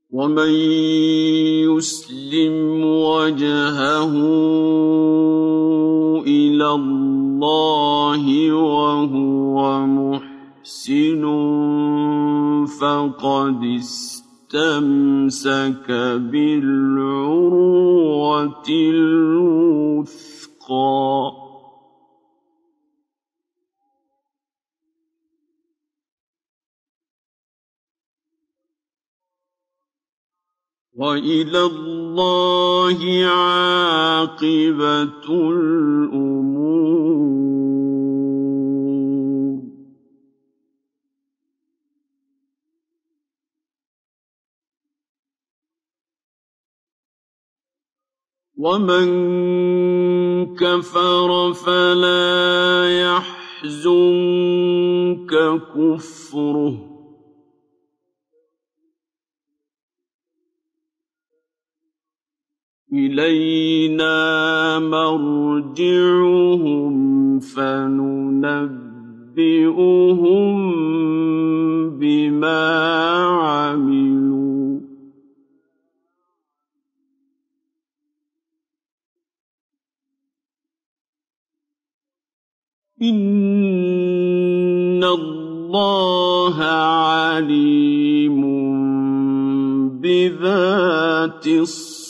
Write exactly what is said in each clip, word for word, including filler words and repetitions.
ومن يسلم وجهه إلى الله وهو محسن فقد استمسك بالعروة الوثقى. وإلى الله عاقبة الأمور. ومن كفر فلا يحزنك كفره إلينا مرجعهم فننبئهم بما عملوا. إن الله عليم بذات الصدور.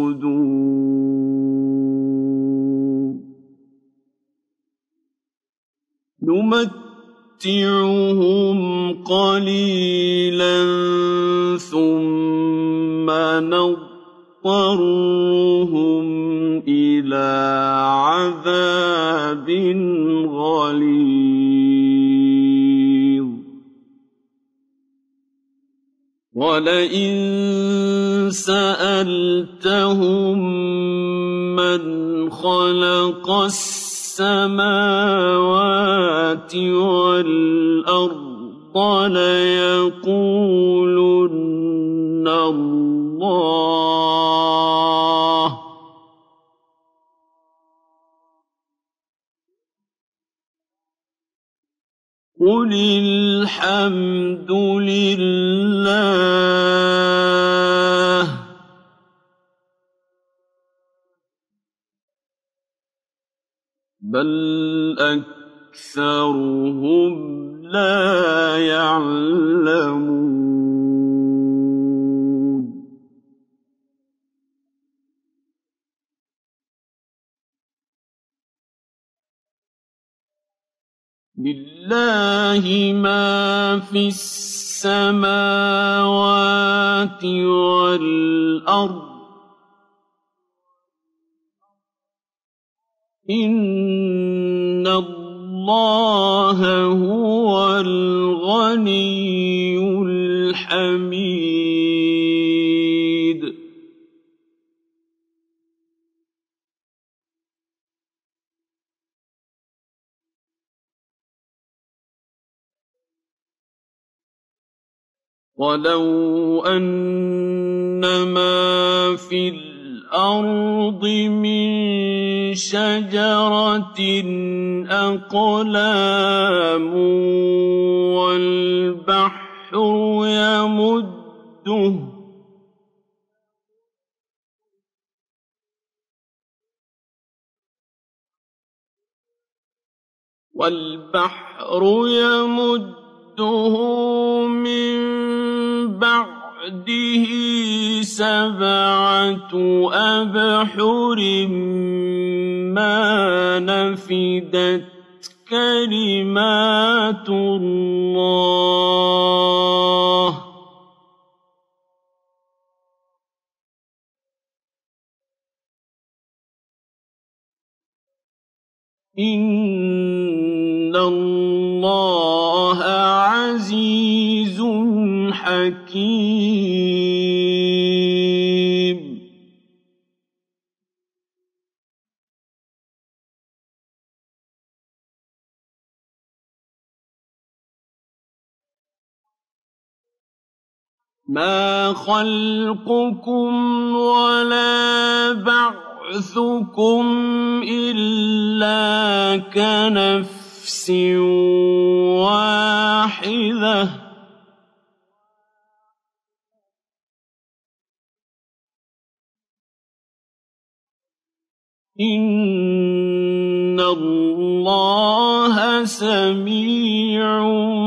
نمتعهم قليلا ثم نضطرهم إلى عذاب غليظ. ولئن سألتهم من خلق السماوات والأرض ليقولن الله. قل الحمد لله بل أكثرهم لا يعلمون. لله ما في السماوات والأرض. إن الله هو الغني الحميد. ولو أن ما في الأرض من شجرة أقلام والبحر يمده والبحر يمده من بعده سبعة أبحر ما نفدت كلمات الله. إن الله عزيز حكيم. ما خلقكم ولا بعثكم إلا كنفس واحدة إِنَّ اللَّهَ سَمِيعٌ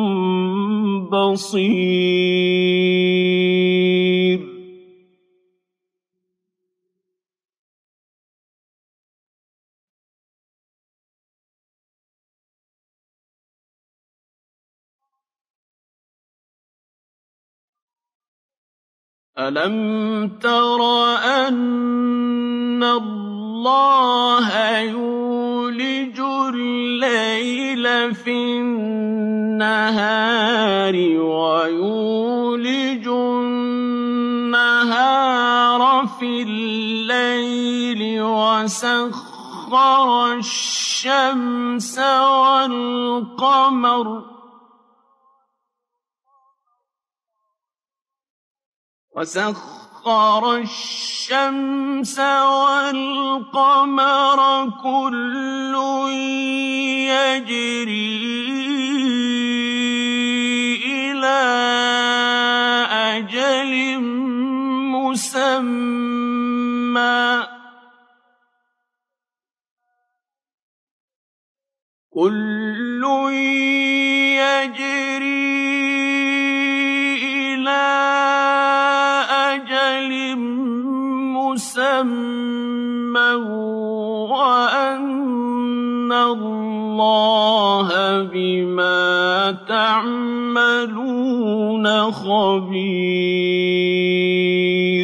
بَصِيرٌ أَلَمْ تَرَ أَنَّ اللَّهَ يُولِجُ اللَّيْلَ فِي النَّهَارِ وَيُولِجُ النَّهَارَ فِي اللَّيْلِ وَسَخَّرَ الشَّمْسَ وَالْقَمَرَ وَسَخَّرَ الشَّمْسَ وَالْقَمَرَ كُلٌّ يَجْرِي إِلَىٰ أَجَلٍ مُّسَمًّى كُلٌّ يَجْرِي إِلَىٰ أَجَلٍ مُّسَمًّى وَأَنَّ اللَّهَ بِمَا تَعْمَلُونَ خَبِيرٌ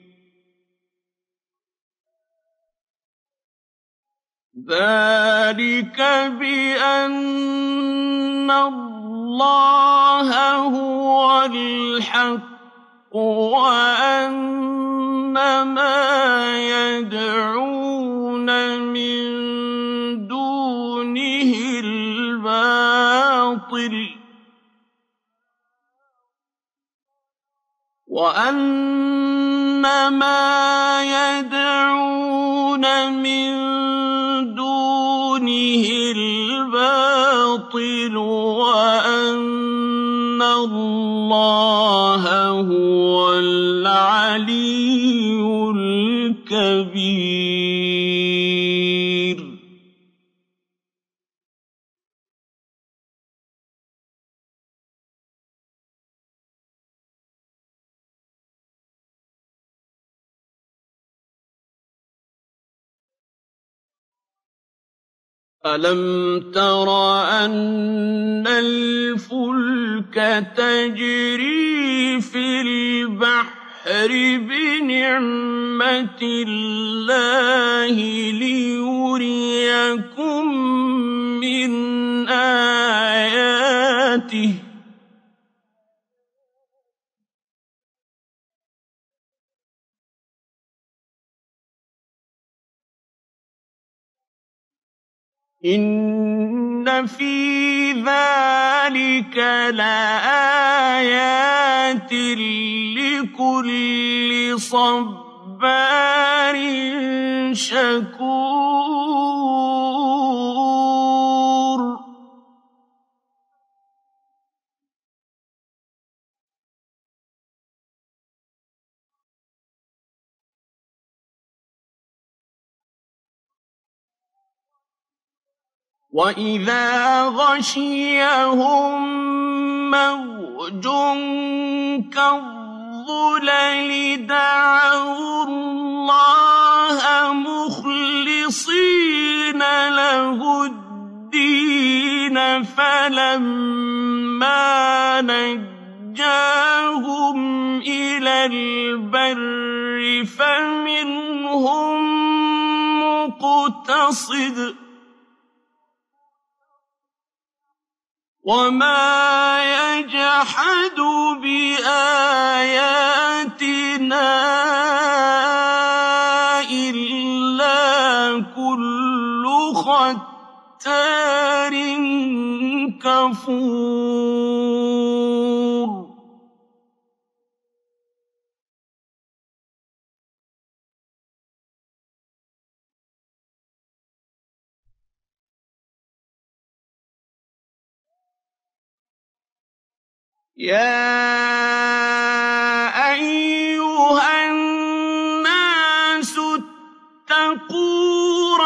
ذَٰلِكَ بِأَنَّ اللَّهَ هُوَ الْحَقُّ وَأَنَّ مَا يَدْعُونَ مِن دُونِهِ الْبَاطِلُ وَأَنَّ مَا يَدْعُونَ مِن دُونِهِ الْبَاطِلُ وَأَنَّ اللَّهَ هُوَ الْعَلِيُّ الْكَبِيرُ أَلَمْ تَرَ أَنَّ الْفُلْكَ تَجْرِي فِي الْبَحْرِ بِنِعْمَتِ اللَّهِ لِيُرِيَكُم مِّنْ آيَاتِهِ ۚ إِنَّ فِي ذَٰلِكَ لَآيَاتٍ لِّكُلِّ صَبَّارٍ شَكُورٍ وَإِذَا غَشِيَهُم مَّوْجٌ كَالظُّلَلِ دَعَوُا اللَّهَ مُخْلِصِينَ لَهُ الدِّينَ فَلَمَّا نَجَّاهُمْ إِلَى الْبَرِّ فَمِنْهُم مُّقْتَصِدٌ وَمَا يَجْحَدُ بِآيَاتِنَا إِلَّا كُلُّ خَتَّارٍ كَفُورٍ يَا أَيُّهَا النَّاسُ اتَّقُوا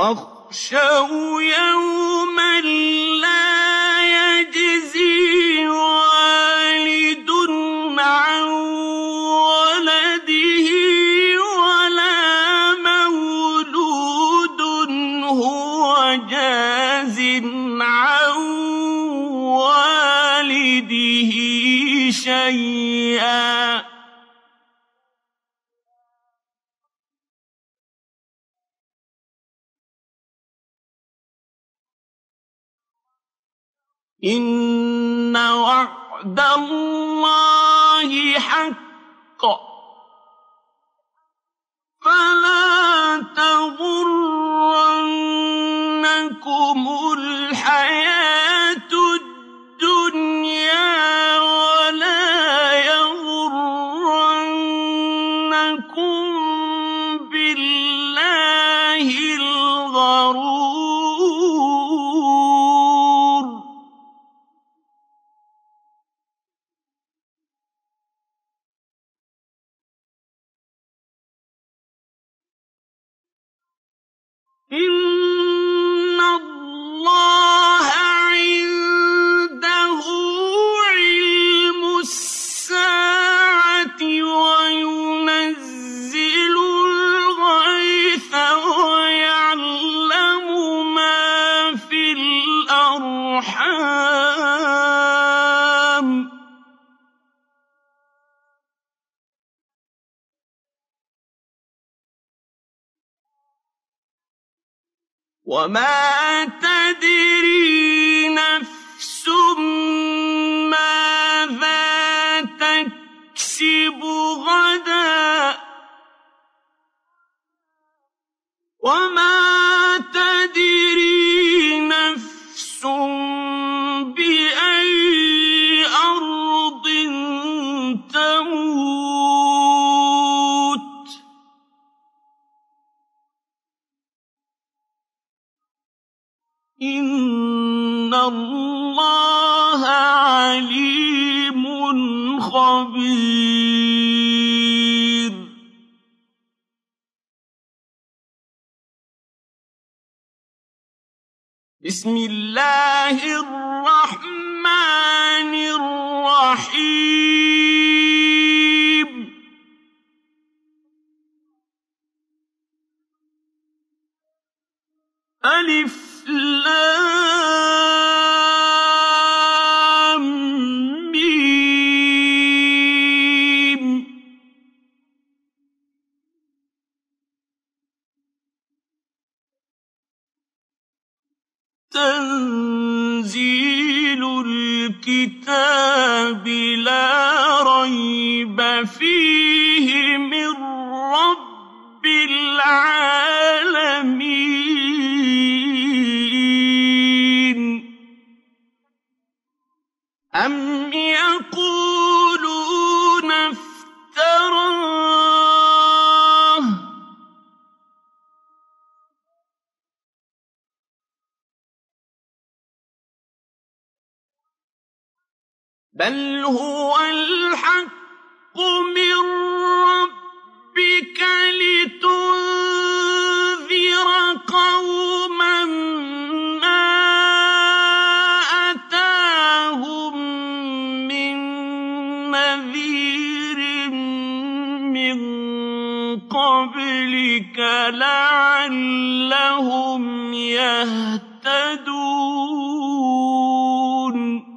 واخشوا يوما لا يجزي والد عن ولده ولا مولود هو جاز عن والده شيئا إن وعد الله حق فلا تغرنكم الحياة الدنيا ولا يغرنكم بالله الغرور إن الله عنده علم الساعة وينزل الغيث ويعلم ما في الأرحام وما تدري نفس ماذا تكسب غدا وما تدري نفس بأي أرض تموت إن الله عليم خبير بسم الله الرحمن الرحيم ألف لام ميم تنزيل الكتاب لا ريب فيه من رب العالمين أم يقولون افتراه بل هو الحق من ربك لتنذر قوما ما أتاهم من نذير من قبلك لعلهم يهتدون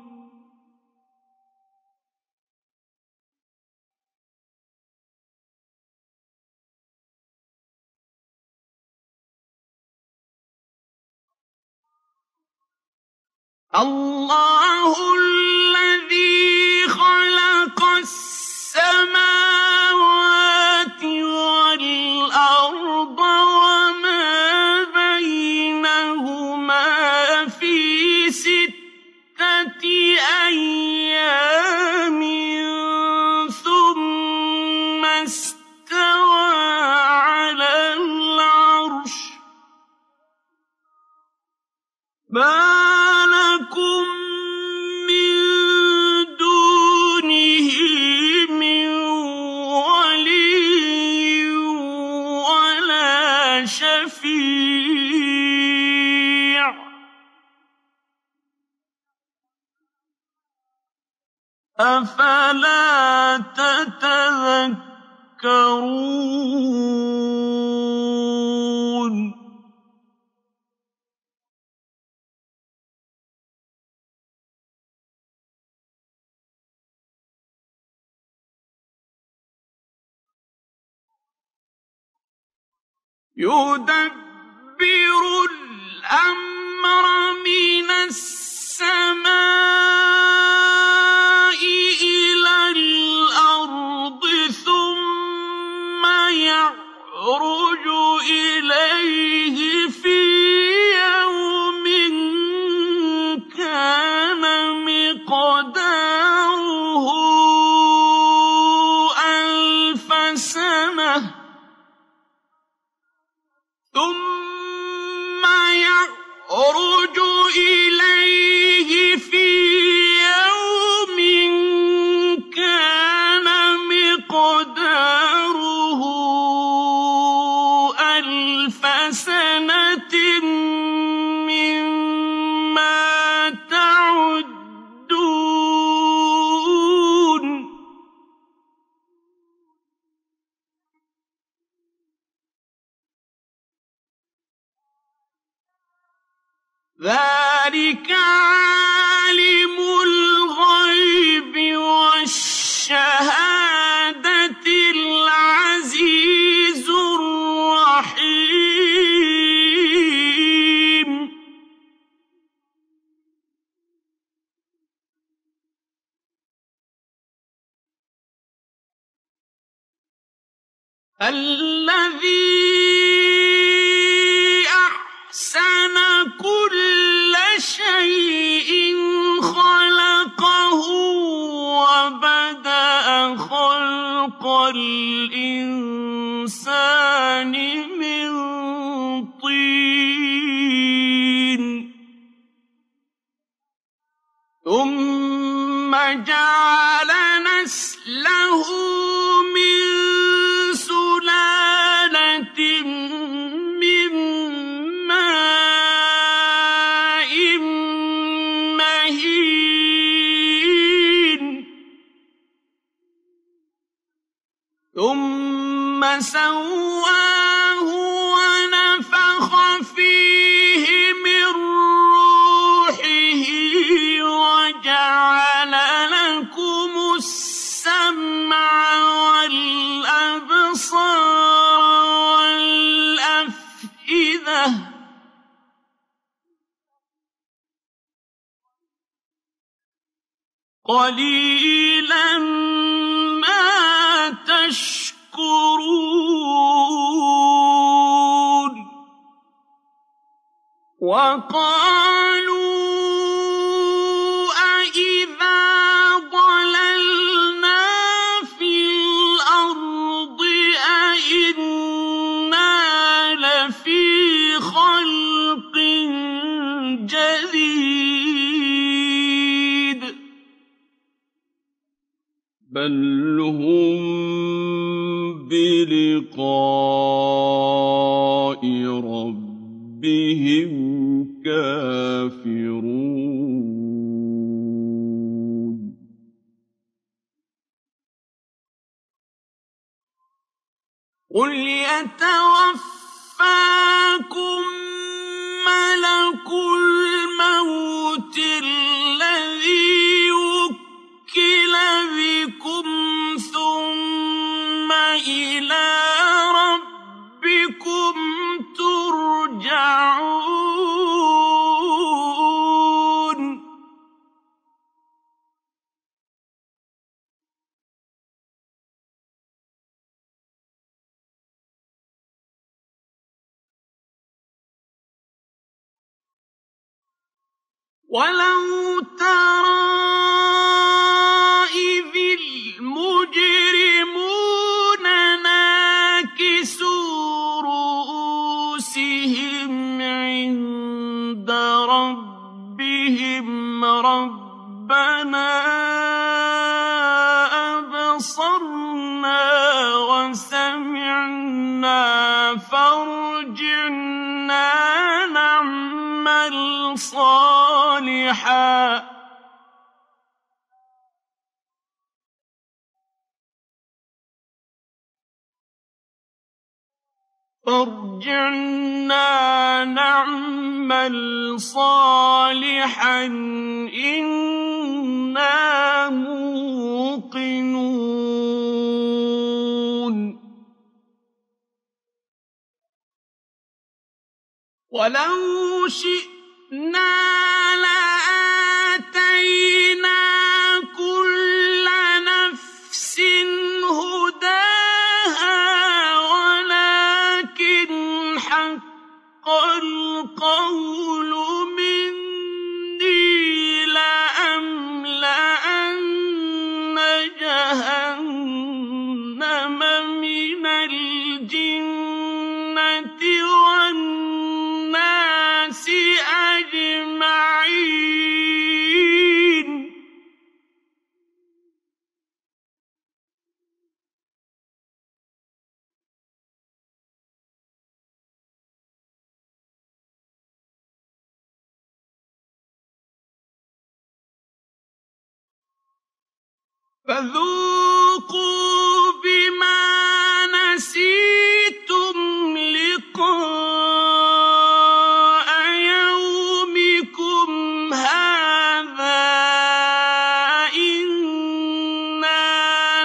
الله الذي خلق السماوات والأرض وما بينهما في ستة أيام ثم استوى على العرش ما لكم من أفلا تتذكرون يدبر الأمر من السماء إلى الأرض ثم يعرج إليه في يوم كان مقداره ألف سنة ثم يعرج إليه في يوم كان مقداره ألف سنة مما تعدون ذلك عالم الغيب والشهادة العزيز الرحيم الذي أحسن كل شيء خلقه وبدأ خلق الإنسان من طين ثم جعل نسله من سلالة من ماء مهين ثم سواه ونفخ فيه من روحه وجعل لكم السمع والأبصار والأفئدة قليلا ما تشكرون وقالوا أإذا ضللنا في الأرض أإنا لفي خلق جديد بل هم بلقاء ربهم كافرون قل يتوفاكم ملك الموت الذي وكل بكم ثم إلى ربكم ترجعون ولو ترى إذ المجرمون ناكسوا رؤوسهم عند ربهم ربنا أبصرنا وسمعنا فارجعنا نعمل صالحا فارجعنا نعمل صالحا إنا موقنون ولو شئنا لآتينا كل نفس هداها ولكن حق القول مني لأملأن جهنم من الجنة والناس أجمعين فذوقوا بما نسيتم لقاء يومكم هذا إنا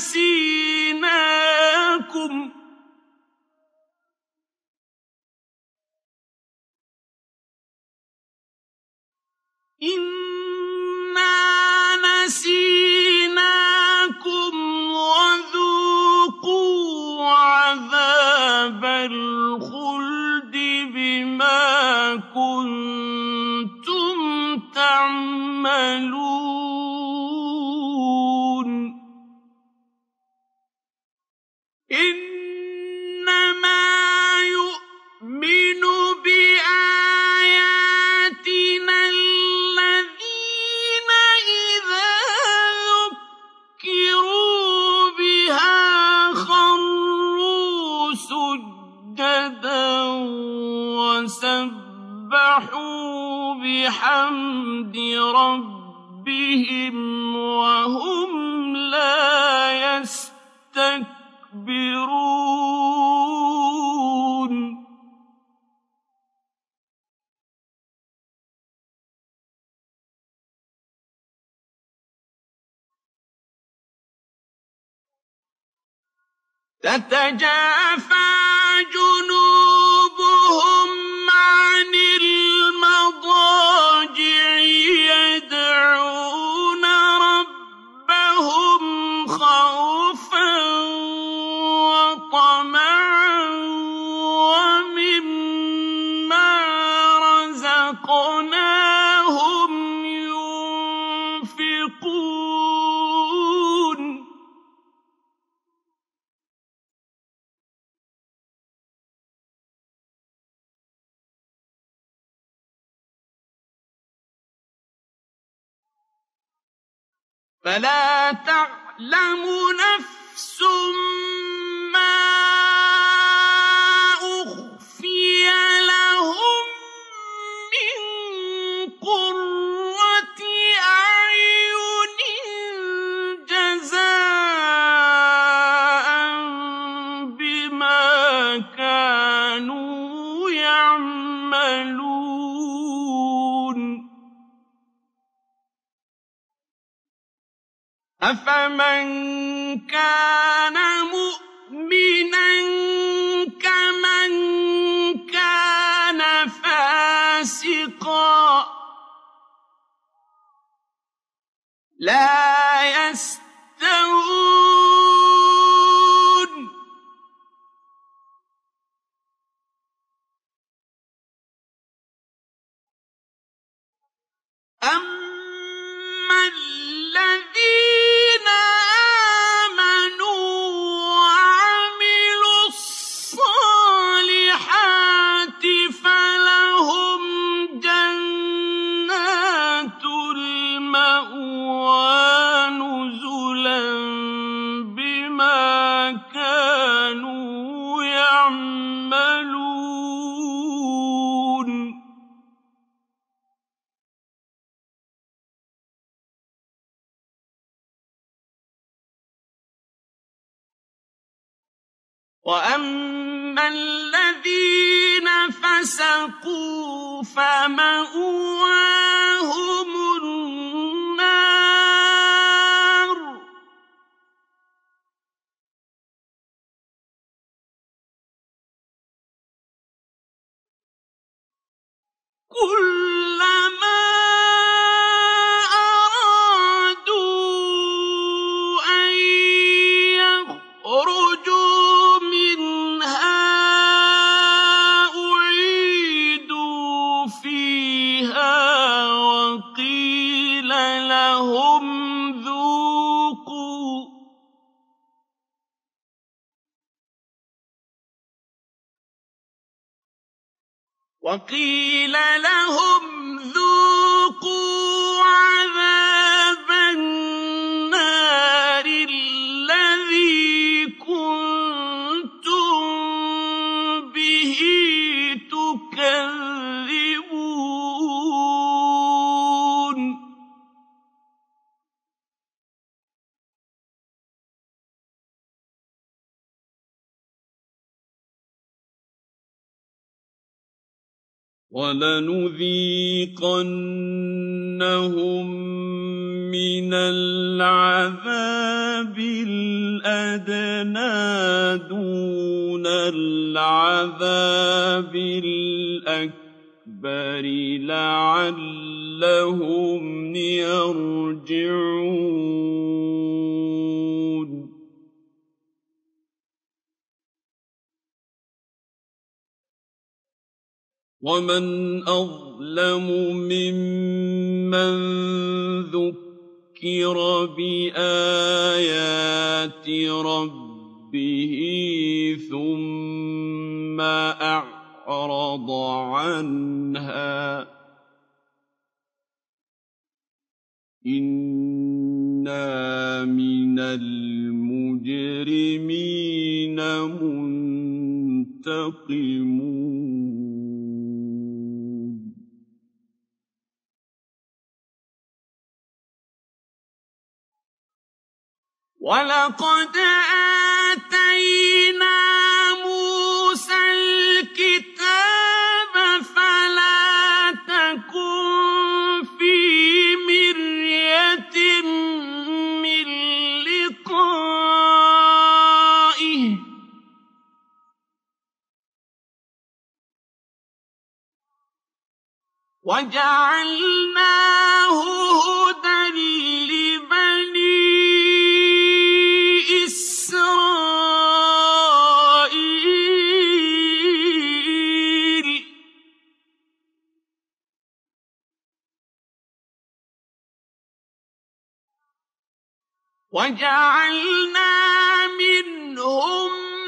نسيناكم إنا نسيناكم وذوقوا عذاب الخلد بما كنتم تعملون إنما يؤمن بآياتنا الذين إذا ذكروا بها خروا سجدا وسبحوا بحمد ربهم وهم لا يستكبرون تتجافى جنوبهم عن المضاجع يدعون ربهم خوفا وطمعا ومما رزقناهم ينفقون فلا تعلم نفس ما أخفي لهم من قرة أعين جزاء بما كانوا يعملون أفمن كان مؤمنا كمن كان فاسقا لا يستوون أما الذين آمنوا وعملوا الصالحات فلهم جنات المأوى نزلا بما كانوا يعملون وأما أَمَّا الَّذِينَ فَسَقُوا فَمَأْوَاهُمُ النَّارُ كُلَّمَا أَرَادُوا أَن يَخْرُجُوا مِنْهَا أُعِيدُوا فِيهَا وَقِيلَ لَهُمْ ذُوقُوا وَقِيلَ لَهُمْ ذُوقُوا عَذَابَ النَّارِ الَّذِي كُنتُم بِهِ تُكَذِّبُونَ وَلَنُذِيقَنَّهُم مِّنَ الْعَذَابِ الْأَدْنَىٰ دُونَ الْعَذَابِ الْأَكْبَرِ لَعَلَّهُمْ يَرْجِعُونَ وَمَنْ أَظْلَمُ مِمَّن ذُكِّرَ بِآيَاتِ رَبِّهِ ثُمَّ أَعْرَضَ عَنْهَا إِنَّا مِنَ الْمُجْرِمِينَ مُنتَقِمُونَ وَلَقَدْ آتَيْنَا مُوسَى الْكِتَابَ فَلَا تَكُن فِي مِرْيَةٍ مِّن لِّقَائِهِ وَجَعَلْنَاهُ هُدًى لِّبَنِي إِسْرَائِيلَ وَجَعَلْنَا مِنْهُمْ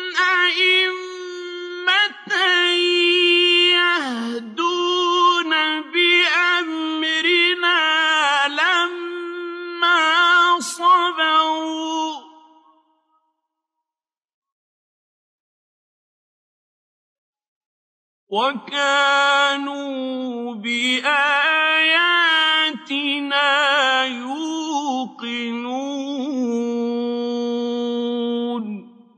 أَئِمَّةً يَهْدُونَ بِأَمْرِنَا لَمَّا صَبَرُوا وَكَانُوا بِآيَاتِنَا يُوقِنُونَ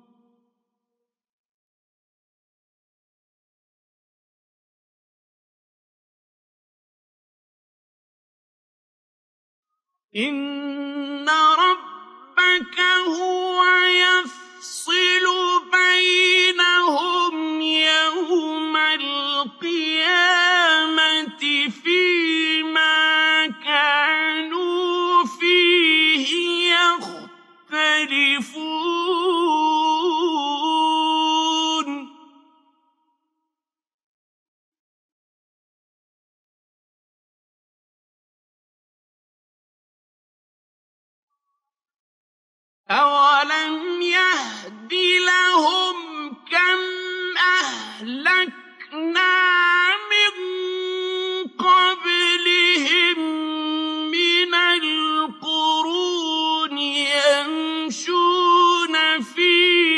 إِنَّ رَبَّكَ هُوَ يَفْصِلُ بَيْنَهُمْ يَوْمَ الْقِيَامَةِ فِيمَا كَانُوا فِيهِ يَخْتَلِفُونَ أَوَلَمْ يَهْدِ لَهُمْ كَمْ أَهْلَكْنَا مِن قَبْلِهِم مِّنَ الْقُرُونِ يَمْشُونَ فِي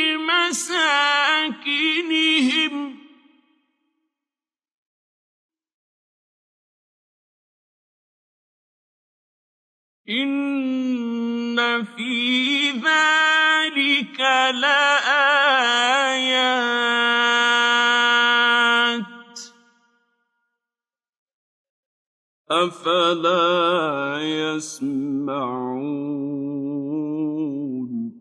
مَسَاكِنِهِمْ إِنَّ فِي ذَلِكَ لَآيَاتٍ أفلا يسمعون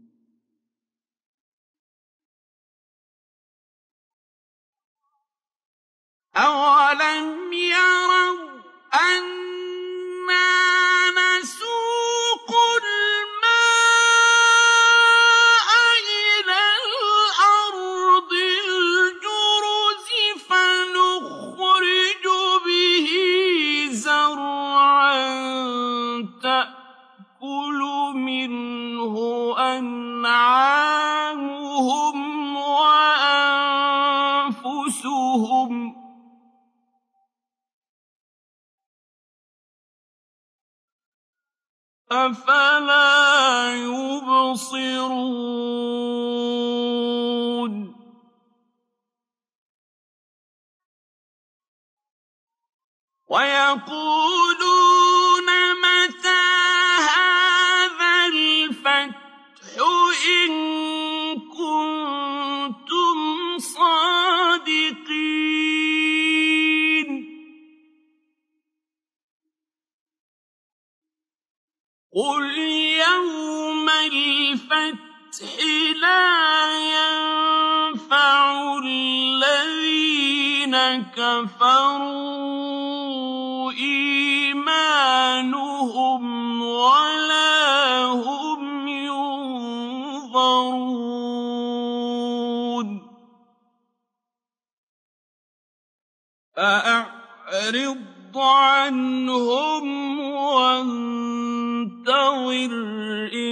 أولم يروا أنا نسوق الماء إلى الأرض الجرز فنخرج به زرعا تأكل منه أنعامهم وأنفسهم أفلا يبصرون ويقولون متى هذا الفتح إن كنتم صادقين قل يوم الفتح لا ينفع الذين كفروا إيمانهم ولا هم ينظرون فأعرض عنهم وانتظر